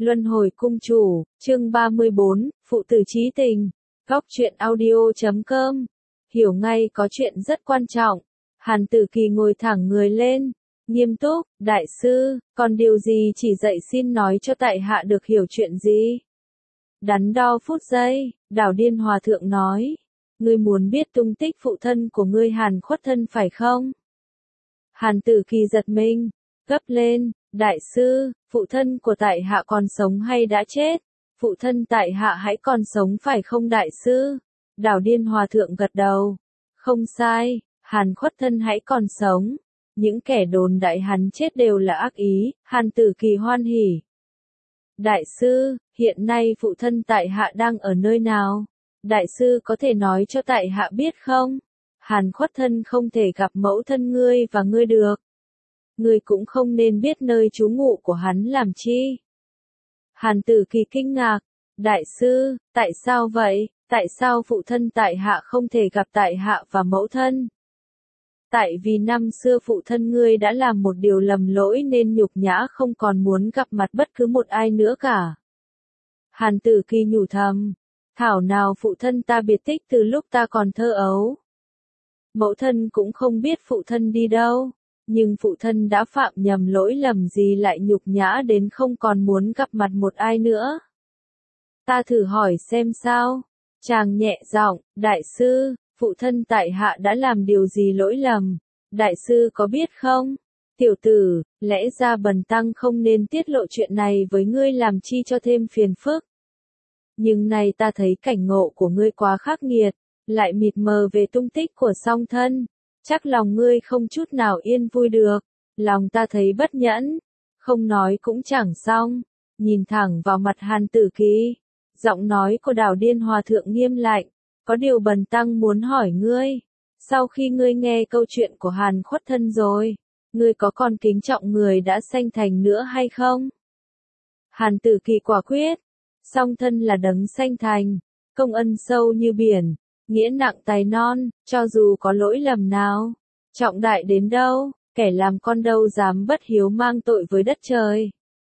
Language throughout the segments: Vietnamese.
Luân hồi cung chủ, chương 34, phụ tử chí tình. Góc truyện audio.com. Hiểu ngay có chuyện rất quan trọng. Hàn Tử Kỳ ngồi thẳng người lên, nghiêm túc, đại sư, còn điều gì chỉ dạy xin nói cho tại hạ được hiểu chuyện gì? Đắn đo phút giây, Đảo Điên Hòa Thượng nói, ngươi muốn biết tung tích phụ thân của ngươi Hàn Khuất Thân phải không? Hàn Tử Kỳ giật mình, gấp lên, đại sư, phụ thân của tại hạ còn sống hay đã chết? Phụ thân tại hạ hãy còn sống phải không đại sư? Đảo Điên Hòa Thượng gật đầu. Không sai, Hàn Khuất Thân hãy còn sống. Những kẻ đồn đại hắn chết đều là ác ý, Hàn Tử Kỳ hoan hỉ. Đại sư, hiện nay phụ thân tại hạ đang ở nơi nào? Đại sư có thể nói cho tại hạ biết không? Hàn Khuất Thân không thể gặp mẫu thân ngươi và ngươi được. Ngươi cũng không nên biết nơi trú ngụ của hắn làm chi. Hàn Tử Kỳ kinh ngạc. Đại sư, tại sao vậy? Tại sao phụ thân tại hạ không thể gặp tại hạ và mẫu thân? Tại vì năm xưa phụ thân ngươi đã làm một điều lầm lỗi nên nhục nhã không còn muốn gặp mặt bất cứ một ai nữa cả. Hàn Tử Kỳ nhủ thầm. Thảo nào phụ thân ta biệt tích từ lúc ta còn thơ ấu. Mẫu thân cũng không biết phụ thân đi đâu. Nhưng phụ thân đã phạm nhầm lỗi lầm gì lại nhục nhã đến không còn muốn gặp mặt một ai nữa. Ta thử hỏi xem sao. Chàng nhẹ giọng, đại sư, phụ thân tại hạ đã làm điều gì lỗi lầm? Đại sư có biết không? Tiểu tử, lẽ ra bần tăng không nên tiết lộ chuyện này với ngươi làm chi cho thêm phiền phức. Nhưng nay ta thấy cảnh ngộ của ngươi quá khắc nghiệt, lại mịt mờ về tung tích của song thân. Chắc lòng ngươi không chút nào yên vui được. Lòng ta thấy bất nhẫn. Không nói cũng chẳng xong. Nhìn thẳng vào mặt Hàn Tử Kỳ. Giọng nói của Đảo Điên Hòa Thượng nghiêm lạnh. Có điều bần tăng muốn hỏi ngươi. Sau khi ngươi nghe câu chuyện của Hàn Khuất Thân rồi, ngươi có còn kính trọng người đã sanh thành nữa hay không? Hàn Tử Kỳ quả quyết. Song thân là đấng sanh thành. Công ân sâu như biển. Nghĩa nặng tài non, cho dù có lỗi lầm nào, trọng đại đến đâu, kẻ làm con đâu dám bất hiếu mang tội với đất trời.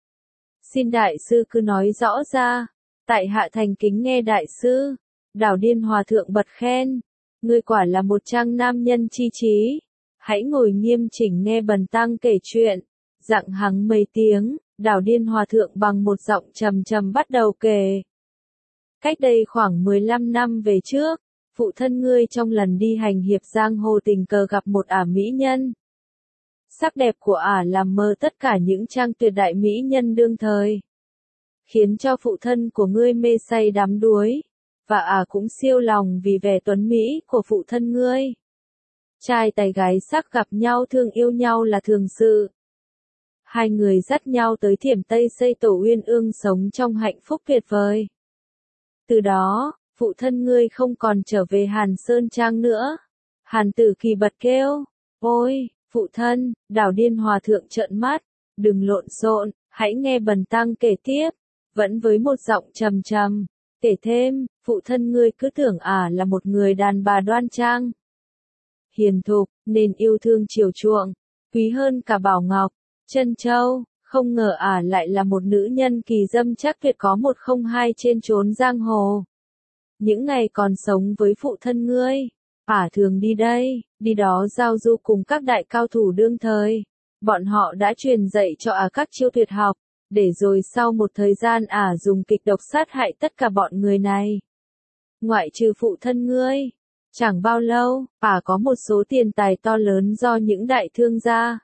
Xin đại sư cứ nói rõ ra, tại hạ thành kính nghe đại sư. Đảo Điên Hòa Thượng bật khen, ngươi quả là một trang nam nhân chi trí. Hãy ngồi nghiêm chỉnh nghe bần tăng kể chuyện. Dặng hắng mấy tiếng, Đảo Điên Hòa Thượng bằng một giọng trầm trầm bắt đầu kể. Cách đây khoảng 15 năm về trước, phụ thân ngươi trong lần đi hành hiệp giang hồ tình cờ gặp một ả mỹ nhân. Sắc đẹp của ả làm mơ tất cả những trang tuyệt đại mỹ nhân đương thời. Khiến cho phụ thân của ngươi mê say đắm đuối. Và ả cũng siêu lòng vì vẻ tuấn mỹ của phụ thân ngươi. Trai tài gái sắc gặp nhau thương yêu nhau là thường sự. Hai người dắt nhau tới Thiểm Tây Xây Tổ Uyên Ương sống trong hạnh phúc tuyệt vời. Từ đó, phụ thân ngươi không còn trở về Hàn Sơn Trang nữa. Hàn Tử Kỳ bật kêu, ôi, phụ thân, Đảo Điên Hòa Thượng trợn mắt, đừng lộn xộn, hãy nghe bần tăng kể tiếp, vẫn với một giọng trầm trầm, kể thêm, phụ thân ngươi cứ tưởng ả là một người đàn bà đoan trang, hiền thục, nên yêu thương chiều chuộng, quý hơn cả bảo ngọc, trân châu. Không ngờ ả lại là một nữ nhân kỳ dâm chắc tuyệt có một không hai trên chốn giang hồ. Những ngày còn sống với phụ thân ngươi, ả thường đi đây, đi đó giao du cùng các đại cao thủ đương thời. Bọn họ đã truyền dạy cho ả các chiêu tuyệt học, để rồi sau một thời gian ả dùng kịch độc sát hại tất cả bọn người này. Ngoại trừ phụ thân ngươi, chẳng bao lâu, ả có một số tiền tài to lớn do những đại thương gia,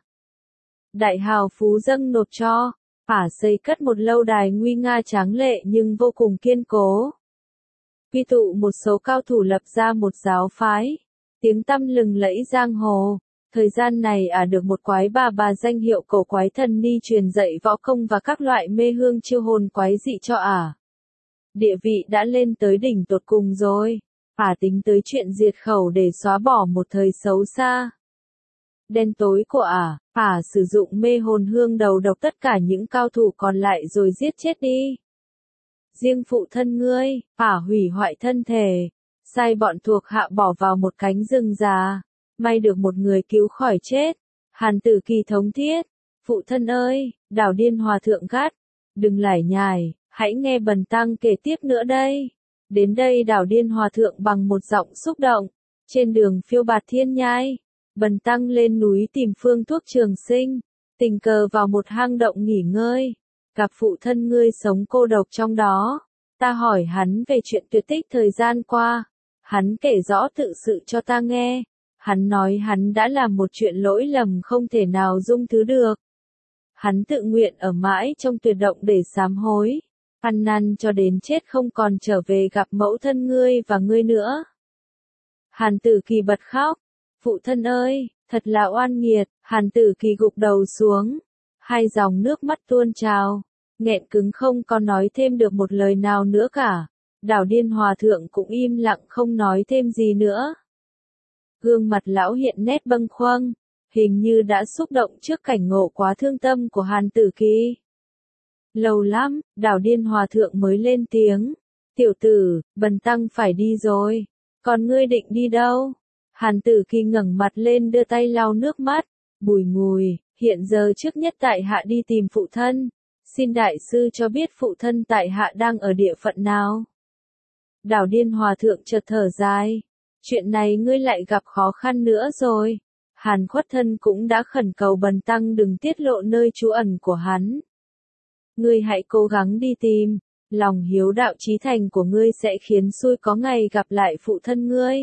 đại hào phú dâng nộp cho, ả xây cất một lâu đài nguy nga tráng lệ nhưng vô cùng kiên cố. Quy tụ một số cao thủ lập ra một giáo phái, tiếng tăm lừng lẫy giang hồ. Thời gian này ả được một quái bà danh hiệu cổ quái thần ni truyền dạy võ công và các loại mê hương chiêu hồn quái dị cho ả. Địa vị đã lên tới đỉnh tột cùng rồi, ả tính tới chuyện diệt khẩu để xóa bỏ một thời xấu xa đen tối của ả sử dụng mê hồn hương đầu độc tất cả những cao thủ còn lại rồi giết chết đi. Riêng phụ thân ngươi, ả hủy hoại thân thể, sai bọn thuộc hạ bỏ vào một cánh rừng già, may được một người cứu khỏi chết. Hàn Tử Kỳ thống thiết, phụ thân ơi, Đảo Điên Hòa Thượng gắt, Đừng lải nhải, hãy nghe bần tăng kể tiếp nữa đây. Đến đây Đảo Điên Hòa Thượng bằng một giọng xúc động. Trên đường phiêu bạt thiên nhai, bần tăng lên núi tìm phương thuốc trường sinh, tình cờ vào một hang động nghỉ ngơi, gặp phụ thân ngươi sống cô độc trong đó. Ta hỏi hắn về chuyện tuyệt tích thời gian qua, hắn kể rõ tự sự cho ta nghe. Hắn nói hắn đã làm một chuyện lỗi lầm không thể nào dung thứ được. Hắn tự nguyện ở mãi trong tuyệt động để sám hối, ăn năn cho đến chết không còn trở về gặp mẫu thân ngươi và ngươi nữa. Hàn Tử Kỳ bật khóc, phụ thân ơi, thật là oan nghiệt. Hàn Tử Kỳ gục đầu xuống, hai dòng nước mắt tuôn trào, nghẹn cứng không còn nói thêm được một lời nào nữa cả. Đảo Điên Hòa Thượng cũng im lặng không nói thêm gì nữa. Gương mặt lão hiện nét bâng khuâng, hình như đã xúc động trước cảnh ngộ quá thương tâm của Hàn Tử Kỳ. Lâu lắm, Đảo Điên Hòa Thượng mới lên tiếng, tiểu tử, bần tăng phải đi rồi, còn ngươi định đi đâu? Hàn Tử Kỳ ngẩng mặt lên đưa tay lau nước mắt, bùi ngùi, hiện giờ trước nhất tại hạ đi tìm phụ thân, xin đại sư cho biết phụ thân tại hạ đang ở địa phận nào? Đảo Điên Hòa Thượng chợt thở dài, chuyện này ngươi lại gặp khó khăn nữa rồi. Hàn Khuất Thân cũng đã khẩn cầu bần tăng đừng tiết lộ nơi trú ẩn của hắn. Ngươi hãy cố gắng đi tìm, lòng hiếu đạo chí thành của ngươi sẽ khiến xui có ngày gặp lại phụ thân ngươi.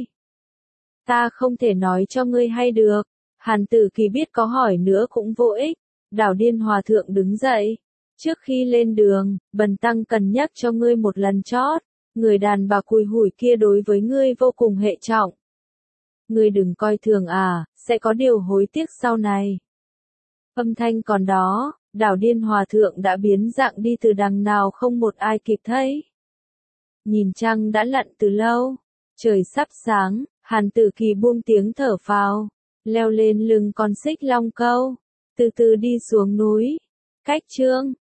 Ta không thể nói cho ngươi hay được. Hàn Tử Kỳ biết có hỏi nữa cũng vô ích. Đảo Điên Hòa Thượng đứng dậy. Trước khi lên đường, bần tăng cần nhắc cho ngươi một lần chót. Người đàn bà cùi hủi kia đối với ngươi vô cùng hệ trọng. Ngươi đừng coi thường sẽ có điều hối tiếc sau này. Âm thanh còn đó, Đảo Điên Hòa Thượng đã biến dạng đi từ đằng nào không một ai kịp thấy. Nhìn trăng đã lặn từ lâu, trời sắp sáng, Hàn Tử Kỳ buông tiếng thở phào, leo lên lưng con xích long câu, từ từ đi xuống núi. Cách chương